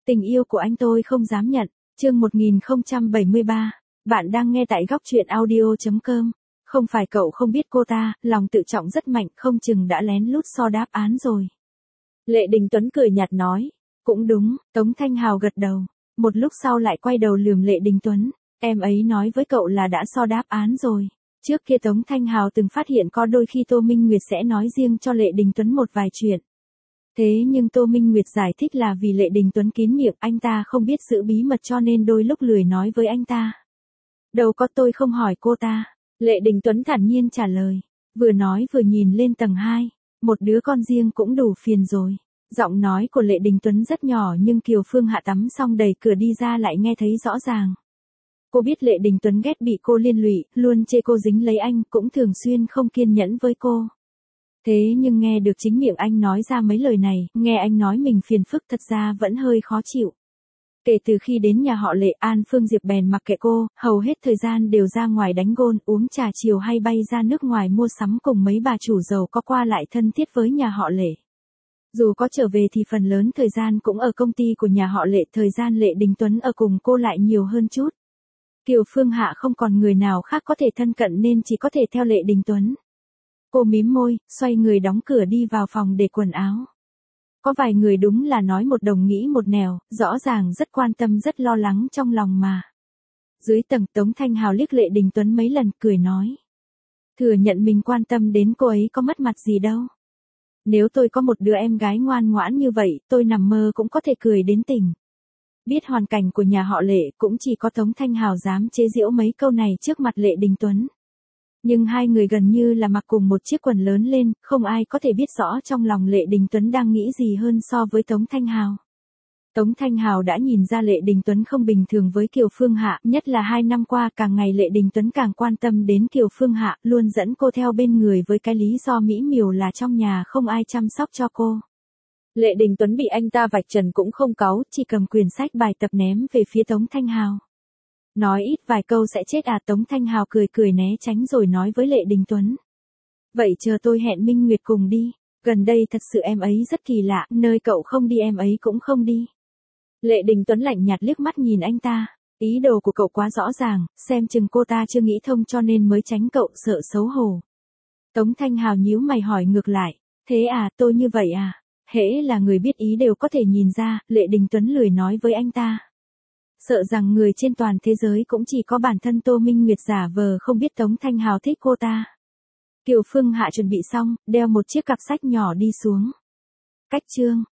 Tình yêu của anh tôi không dám nhận. Chương 1073. Bạn đang nghe tại góc truyện audio.com. Không phải cậu không biết cô ta, lòng tự trọng rất mạnh, không chừng đã lén lút so đáp án rồi. Lệ Đình Tuấn cười nhạt nói. Cũng đúng, Tống Thanh Hào gật đầu. Một lúc sau lại quay đầu lườm Lệ Đình Tuấn. Em ấy nói với cậu là đã so đáp án rồi. Trước kia Tống Thanh Hào từng phát hiện có đôi khi Tô Minh Nguyệt sẽ nói riêng cho Lệ Đình Tuấn một vài chuyện. Thế nhưng Tô Minh Nguyệt giải thích là vì Lệ Đình Tuấn kín miệng, anh ta không biết giữ bí mật cho nên đôi lúc lười nói với anh ta. Đâu có, tôi không hỏi cô ta. Lệ Đình Tuấn thản nhiên trả lời. Vừa nói vừa nhìn lên tầng 2. Một đứa con riêng cũng đủ phiền rồi. Giọng nói của Lệ Đình Tuấn rất nhỏ nhưng Kiều Phương Hạ tắm xong đẩy cửa đi ra lại nghe thấy rõ ràng. Cô biết Lệ Đình Tuấn ghét bị cô liên lụy, luôn chê cô dính lấy anh, cũng thường xuyên không kiên nhẫn với cô. Thế nhưng nghe được chính miệng anh nói ra mấy lời này, nghe anh nói mình phiền phức thật ra vẫn hơi khó chịu. Kể từ khi đến nhà họ Lệ, An Phương Diệp bèn mặc kệ cô, hầu hết thời gian đều ra ngoài đánh gôn, uống trà chiều hay bay ra nước ngoài mua sắm cùng mấy bà chủ giàu có qua lại thân thiết với nhà họ Lệ. Dù có trở về thì phần lớn thời gian cũng ở công ty của nhà họ Lệ, thời gian Lệ Đình Tuấn ở cùng cô lại nhiều hơn chút. Kiều Phương Hạ không còn người nào khác có thể thân cận nên chỉ có thể theo Lệ Đình Tuấn. Cô mím môi, xoay người đóng cửa đi vào phòng để quần áo. Có vài người đúng là nói một đồng nghĩ một nẻo, rõ ràng rất quan tâm rất lo lắng trong lòng mà. Dưới tầng, Tống Thanh Hào liếc Lệ Đình Tuấn mấy lần, cười nói. Thừa nhận mình quan tâm đến cô ấy có mất mặt gì đâu. Nếu tôi có một đứa em gái ngoan ngoãn như vậy, tôi nằm mơ cũng có thể cười đến tỉnh. Biết hoàn cảnh của nhà họ Lệ, cũng chỉ có Tống Thanh Hào dám chế giễu mấy câu này trước mặt Lệ Đình Tuấn. Nhưng hai người gần như là mặc cùng một chiếc quần lớn lên, không ai có thể biết rõ trong lòng Lệ Đình Tuấn đang nghĩ gì hơn so với Tống Thanh Hào. Tống Thanh Hào đã nhìn ra Lệ Đình Tuấn không bình thường với Kiều Phương Hạ, nhất là 2 năm qua càng ngày Lệ Đình Tuấn càng quan tâm đến Kiều Phương Hạ, luôn dẫn cô theo bên người với cái lý do mỹ miều là trong nhà không ai chăm sóc cho cô. Lệ Đình Tuấn bị anh ta vạch trần cũng không cáu, chỉ cầm quyển sách bài tập ném về phía Tống Thanh Hào. Nói ít vài câu sẽ chết à? Tống Thanh Hào cười cười né tránh rồi nói với Lệ Đình Tuấn. Vậy chờ tôi hẹn Minh Nguyệt cùng đi, gần đây thật sự em ấy rất kỳ lạ, nơi cậu không đi em ấy cũng không đi. Lệ Đình Tuấn lạnh nhạt liếc mắt nhìn anh ta, ý đồ của cậu quá rõ ràng, xem chừng cô ta chưa nghĩ thông cho nên mới tránh cậu, sợ xấu hổ. Tống Thanh Hào nhíu mày hỏi ngược lại, thế à, tôi như vậy à? Hễ là người biết ý đều có thể nhìn ra, Lệ Đình Tuấn lười nói với anh ta. Sợ rằng người trên toàn thế giới cũng chỉ có bản thân Tô Minh Nguyệt giả vờ không biết Tống Thanh Hào thích cô ta. Kiều Phương Hạ chuẩn bị xong, đeo một chiếc cặp sách nhỏ đi xuống. Cách chương.